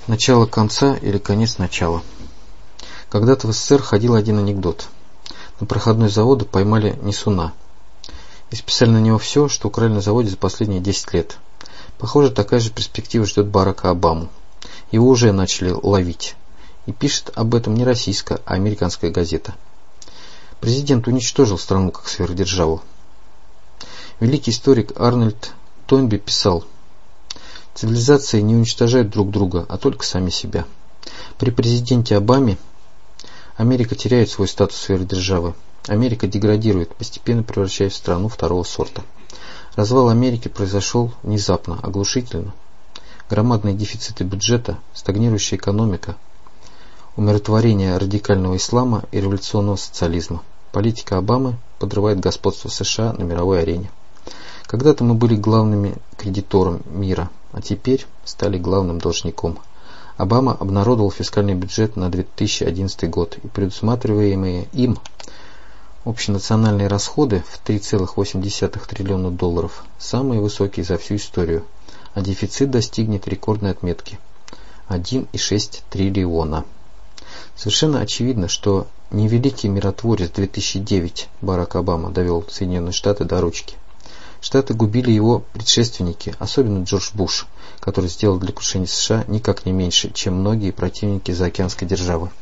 Начало конца или конец начала. Когда-то в СССР ходил один анекдот. На проходной завода поймали несуна и списали на него все, что украли на заводе за последние 10 лет. Похоже, такая же перспектива ждет Барака Обаму. Его уже начали ловить. И пишет об этом не российская, а американская газета. Президент уничтожил страну как сверхдержаву. Великий историк Арнольд Тойнби писал: цивилизации не уничтожают друг друга, а только сами себя. При президенте Обаме Америка теряет свой статус сверхдержавы. Америка деградирует, постепенно превращаясь в страну второго сорта. Развал Америки произошел внезапно, оглушительно. Громадные дефициты бюджета, стагнирующая экономика, умиротворение радикального ислама и революционного социализма. Политика Обамы подрывает господство США на мировой арене. Когда-то мы были главными кредитором мира, а теперь стали главным должником. Обама обнародовал фискальный бюджет на 2011 год, и предусматриваемые им общенациональные расходы в 3,8 триллиона долларов самые высокие за всю историю, а дефицит достигнет рекордной отметки – 1,6 триллиона. Совершенно очевидно, что не великий миротворец 2009 Барак Обама довел Соединенные Штаты до ручки. Штаты губили его предшественники, особенно Джордж Буш, который сделал для крушения США никак не меньше, чем многие противники заокеанской державы.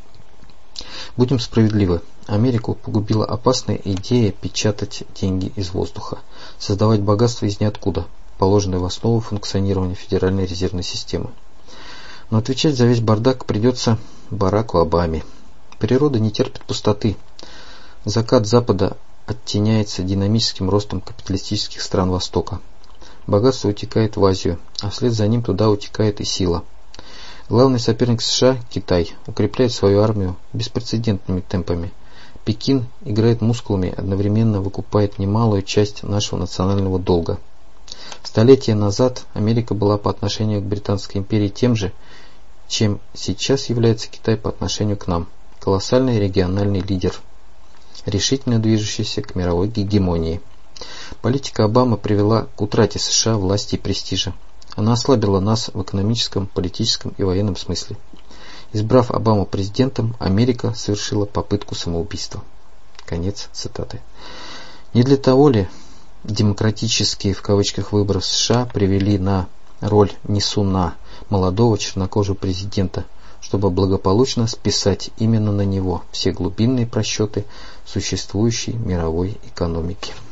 Будем справедливы, Америку погубила опасная идея печатать деньги из воздуха, создавать богатство из ниоткуда, положенное в основу функционирования Федеральной резервной системы. Но отвечать за весь бардак придется Бараку Обаме. Природа не терпит пустоты. Закат Запада оттеняется динамическим ростом капиталистических стран Востока. Богатство утекает в Азию, а вслед за ним туда утекает и сила. Главный соперник США, Китай, укрепляет свою армию беспрецедентными темпами. Пекин играет мускулами, одновременно выкупает немалую часть нашего национального долга. Столетия назад Америка была по отношению к Британской империи тем же, чем сейчас является Китай по отношению к нам. Колоссальный региональный лидер, решительно движущийся к мировой гегемонии. Политика Обамы привела к утрате США власти и престижа. Она ослабила нас в экономическом, политическом и военном смысле. Избрав Обаму президентом, Америка совершила попытку самоубийства. Конец цитаты. Не для того ли демократические в кавычках выборы в США привели на роль несуна молодого чернокожего президента, чтобы благополучно списать именно на него все глубинные просчеты существующей мировой экономики?